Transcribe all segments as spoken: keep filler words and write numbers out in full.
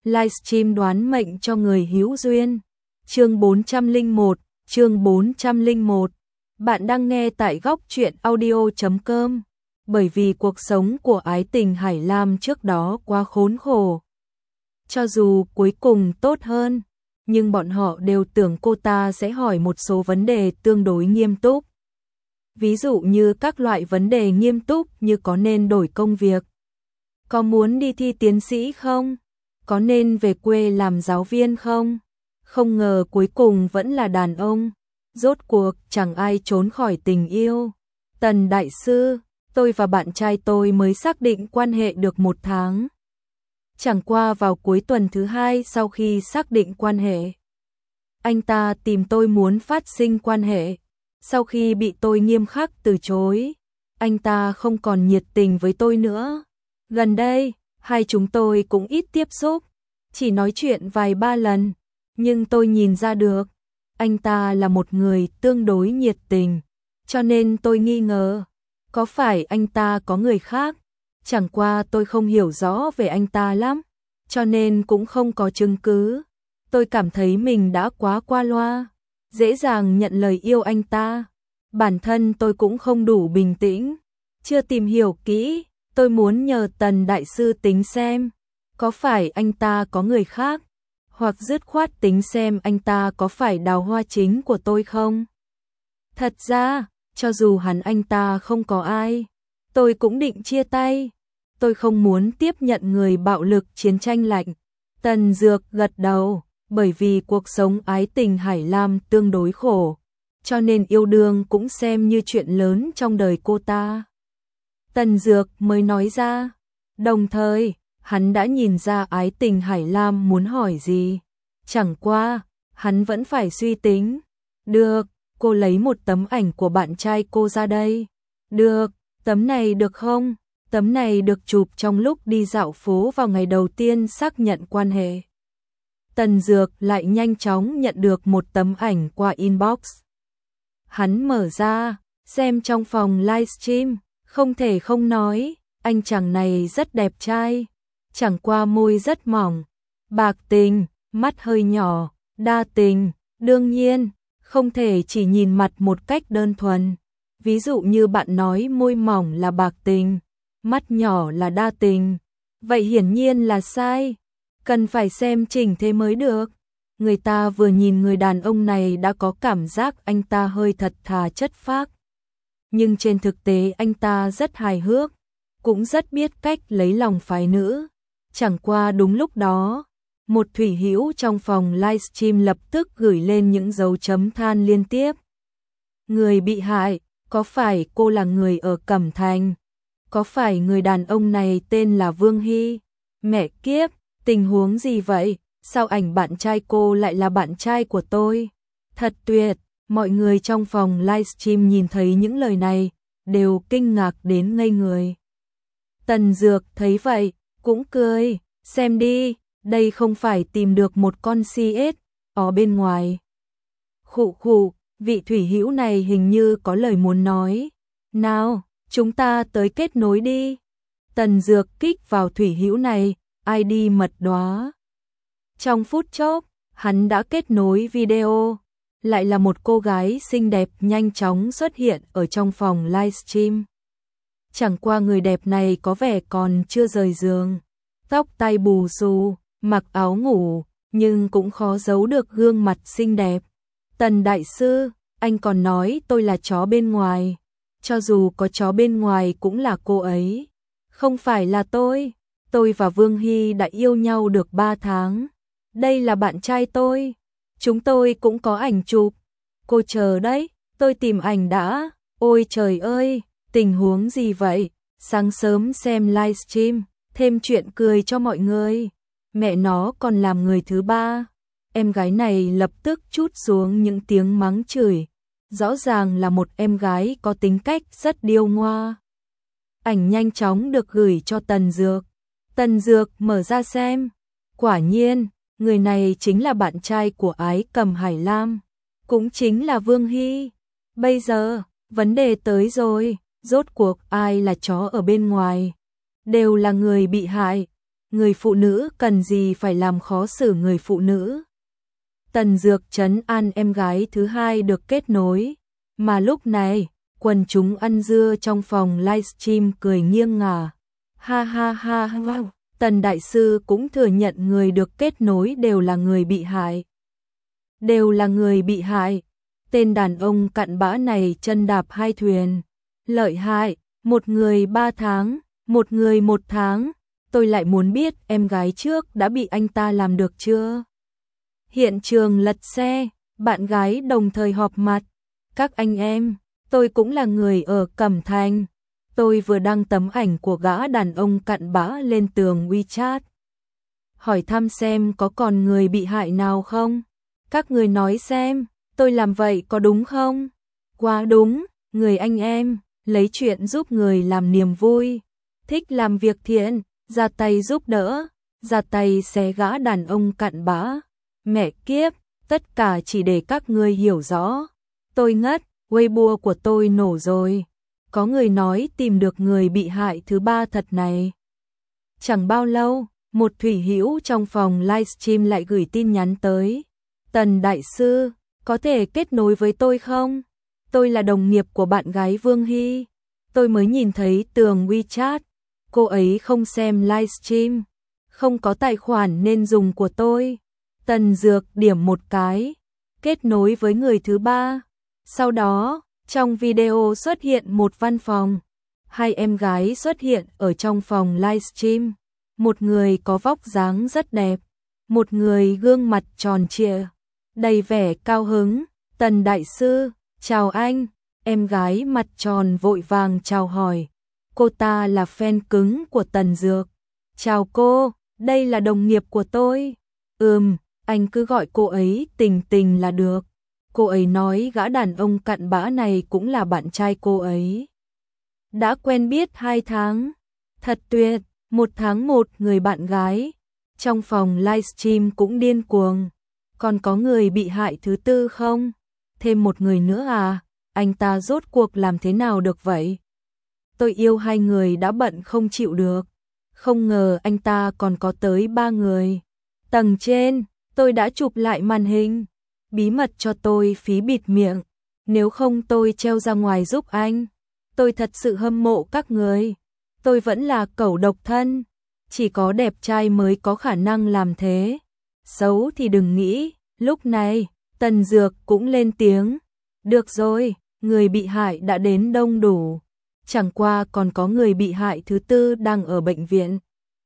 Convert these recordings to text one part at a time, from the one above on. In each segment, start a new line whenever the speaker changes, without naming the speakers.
Livestream đoán mệnh cho người hữu duyên. Chương bốn trăm lẻ một, chương bốn trăm lẻ một. Bạn đang nghe tại góc truyện audio chấm com. Bởi vì cuộc sống của Ái Tình Hải Lam trước đó quá khốn khổ. Cho dù cuối cùng tốt hơn, nhưng bọn họ đều tưởng cô ta sẽ hỏi một số vấn đề tương đối nghiêm túc. Ví dụ như các loại vấn đề nghiêm túc như có nên đổi công việc, có muốn đi thi tiến sĩ không, có nên về quê làm giáo viên không. Không ngờ cuối cùng vẫn là đàn ông. Rốt cuộc chẳng ai trốn khỏi tình yêu. Tần đại sư, tôi và bạn trai tôi mới xác định quan hệ được một tháng. Chẳng qua vào cuối tuần thứ hai sau khi xác định quan hệ, anh ta tìm tôi muốn phát sinh quan hệ. Sau khi bị tôi nghiêm khắc từ chối, anh ta không còn nhiệt tình với tôi nữa. Gần đây, hai chúng tôi cũng ít tiếp xúc, chỉ nói chuyện vài ba lần, nhưng tôi nhìn ra được, anh ta là một người tương đối nhiệt tình, cho nên tôi nghi ngờ, có phải anh ta có người khác. Chẳng qua tôi không hiểu rõ về anh ta lắm, cho nên cũng không có chứng cứ. Tôi cảm thấy mình đã quá qua loa, dễ dàng nhận lời yêu anh ta. Bản thân tôi cũng không đủ bình tĩnh, chưa tìm hiểu kỹ. Tôi muốn nhờ Tần đại sư tính xem, có phải anh ta có người khác, hoặc dứt khoát tính xem anh ta có phải đào hoa chính của tôi không. Thật ra, cho dù hắn anh ta không có ai, tôi cũng định chia tay. Tôi không muốn tiếp nhận người bạo lực chiến tranh lạnh. Tần Dược gật đầu, bởi vì cuộc sống Ái Tình Hải Lam tương đối khổ, cho nên yêu đương cũng xem như chuyện lớn trong đời cô ta. Tần Dược mới nói ra, đồng thời, hắn đã nhìn ra Ái Tình Hải Lam muốn hỏi gì. Chẳng qua, hắn vẫn phải suy tính. Được, cô lấy một tấm ảnh của bạn trai cô ra đây. Được, tấm này được không? Tấm này được chụp trong lúc đi dạo phố vào ngày đầu tiên xác nhận quan hệ. Tần Dược lại nhanh chóng nhận được một tấm ảnh qua inbox. Hắn mở ra, xem trong phòng livestream, không thể không nói, anh chàng này rất đẹp trai. Chẳng qua môi rất mỏng, bạc tình, mắt hơi nhỏ, đa tình. Đương nhiên, không thể chỉ nhìn mặt một cách đơn thuần. Ví dụ như bạn nói môi mỏng là bạc tình, mắt nhỏ là đa tình, vậy hiển nhiên là sai. Cần phải xem chỉnh thế mới được. Người ta vừa nhìn người đàn ông này đã có cảm giác anh ta hơi thật thà chất phác. Nhưng trên thực tế anh ta rất hài hước, cũng rất biết cách lấy lòng phái nữ. Chẳng qua đúng lúc đó, một thủy hữu trong phòng livestream lập tức gửi lên những dấu chấm than liên tiếp. Người bị hại, có phải cô là người ở Cẩm Thành? Có phải người đàn ông này tên là Vương Hy? Mẹ kiếp, tình huống gì vậy? Sao ảnh bạn trai cô lại là bạn trai của tôi? Thật tuyệt. Mọi người trong phòng livestream nhìn thấy những lời này, đều kinh ngạc đến ngây người. Tần Dược thấy vậy, cũng cười, xem đi, đây không phải tìm được một con xê ét ở bên ngoài. Khụ khụ, vị thủy hữu này hình như có lời muốn nói. Nào, chúng ta tới kết nối đi. Tần Dược kích vào thủy hữu này, i đê mật đóa. Trong phút chốc, hắn đã kết nối video. Lại là một cô gái xinh đẹp nhanh chóng xuất hiện ở trong phòng livestream. Chẳng qua người đẹp này có vẻ còn chưa rời giường. Tóc tai bù xù, mặc áo ngủ, nhưng cũng khó giấu được gương mặt xinh đẹp. Tần đại sư, anh còn nói tôi là chó bên ngoài. Cho dù có chó bên ngoài cũng là cô ấy. Không phải là tôi. Tôi và Vương Hy đã yêu nhau được ba tháng. Đây là bạn trai tôi. Chúng tôi cũng có ảnh chụp. Cô chờ đấy, tôi tìm ảnh đã. Ôi trời ơi, tình huống gì vậy? Sáng sớm xem livestream, thêm chuyện cười cho mọi người. Mẹ nó còn làm người thứ ba. Em gái này lập tức trút xuống những tiếng mắng chửi. Rõ ràng là một em gái có tính cách rất điêu ngoa. Ảnh nhanh chóng được gửi cho Tần Dược. Tần Dược mở ra xem. Quả nhiên, người này chính là bạn trai của Ái Cầm Hải Lam, cũng chính là Vương Hy. Bây giờ, vấn đề tới rồi, rốt cuộc ai là chó ở bên ngoài? Đều là người bị hại. người phụ nữ cần gì phải làm khó xử người phụ nữ. Tần Dược trấn an em gái thứ hai được kết nối, mà lúc này, quần chúng ăn dưa trong phòng livestream cười nghiêng ngả. Ha ha ha ha, Tần Đại Sư cũng thừa nhận người được kết nối đều là người bị hại. Đều là người bị hại. Tên đàn ông cặn bã này chân đạp hai thuyền. Lợi hại, một người ba tháng, một người một tháng. Tôi lại muốn biết em gái trước đã bị anh ta làm được chưa? Hiện trường lật xe, bạn gái đồng thời họp mặt. Các anh em, tôi cũng là người ở Cẩm Thành. Tôi vừa đăng tấm ảnh của gã đàn ông cặn bã lên tường WeChat. Hỏi thăm xem có còn người bị hại nào không? Các người nói xem, tôi làm vậy có đúng không? Quá đúng, người anh em, lấy chuyện giúp người làm niềm vui. Thích làm việc thiện, ra tay giúp đỡ, ra tay xé gã đàn ông cặn bã. Mẹ kiếp, tất cả chỉ để các ngươi hiểu rõ. Tôi ngất, Weibo của tôi nổ rồi. Có người nói tìm được người bị hại thứ ba thật này. Chẳng bao lâu, một thủy hữu trong phòng livestream lại gửi tin nhắn tới. Tần Đại Sư, có thể kết nối với tôi không? Tôi là đồng nghiệp của bạn gái Vương Hy. Tôi mới nhìn thấy tường WeChat. Cô ấy không xem livestream, không có tài khoản nên dùng của tôi. Tần Dược điểm một cái, kết nối với người thứ ba. Sau đó, trong video xuất hiện một văn phòng. Hai em gái xuất hiện ở trong phòng livestream. Một người có vóc dáng rất đẹp, một người gương mặt tròn trịa, đầy vẻ cao hứng. Tần Đại Sư, chào anh. Em gái mặt tròn vội vàng chào hỏi. Cô ta là fan cứng của Tần Dược. Chào cô, đây là đồng nghiệp của tôi. Ừm, anh cứ gọi cô ấy Tình Tình là được. Cô ấy nói gã đàn ông cặn bã này cũng là bạn trai cô ấy. Đã quen biết hai tháng. Thật tuyệt, một tháng một người bạn gái. Trong phòng livestream cũng điên cuồng. Còn có người bị hại thứ tư không? Thêm một người nữa à? Anh ta rốt cuộc làm thế nào được vậy? Tôi yêu hai người đã bận không chịu được. Không ngờ anh ta còn có tới ba người. Tầng trên, tôi đã chụp lại màn hình. Bí mật cho tôi phí bịt miệng. Nếu không tôi treo ra ngoài giúp anh. Tôi thật sự hâm mộ các người. Tôi vẫn là cẩu độc thân. Chỉ có đẹp trai mới có khả năng làm thế. Xấu thì đừng nghĩ. Lúc này, Tần Dược cũng lên tiếng. Được rồi, người bị hại đã đến đông đủ. Chẳng qua còn có người bị hại thứ tư đang ở bệnh viện.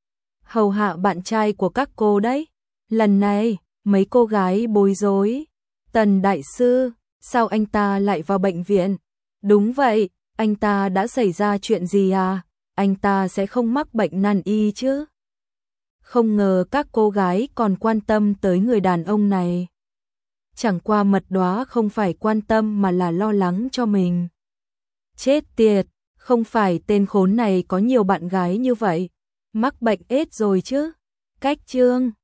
Hầu hạ bạn trai của các cô đấy. Lần này, mấy cô gái bối rối. Tần Đại Sư, sao anh ta lại vào bệnh viện? Đúng vậy, anh ta đã xảy ra chuyện gì à? Anh ta sẽ không mắc bệnh nan y chứ? Không ngờ các cô gái còn quan tâm tới người đàn ông này. Chẳng qua mật đóa không phải quan tâm mà là lo lắng cho mình. Chết tiệt, không phải tên khốn này có nhiều bạn gái như vậy. Mắc bệnh ết rồi chứ? Cách chương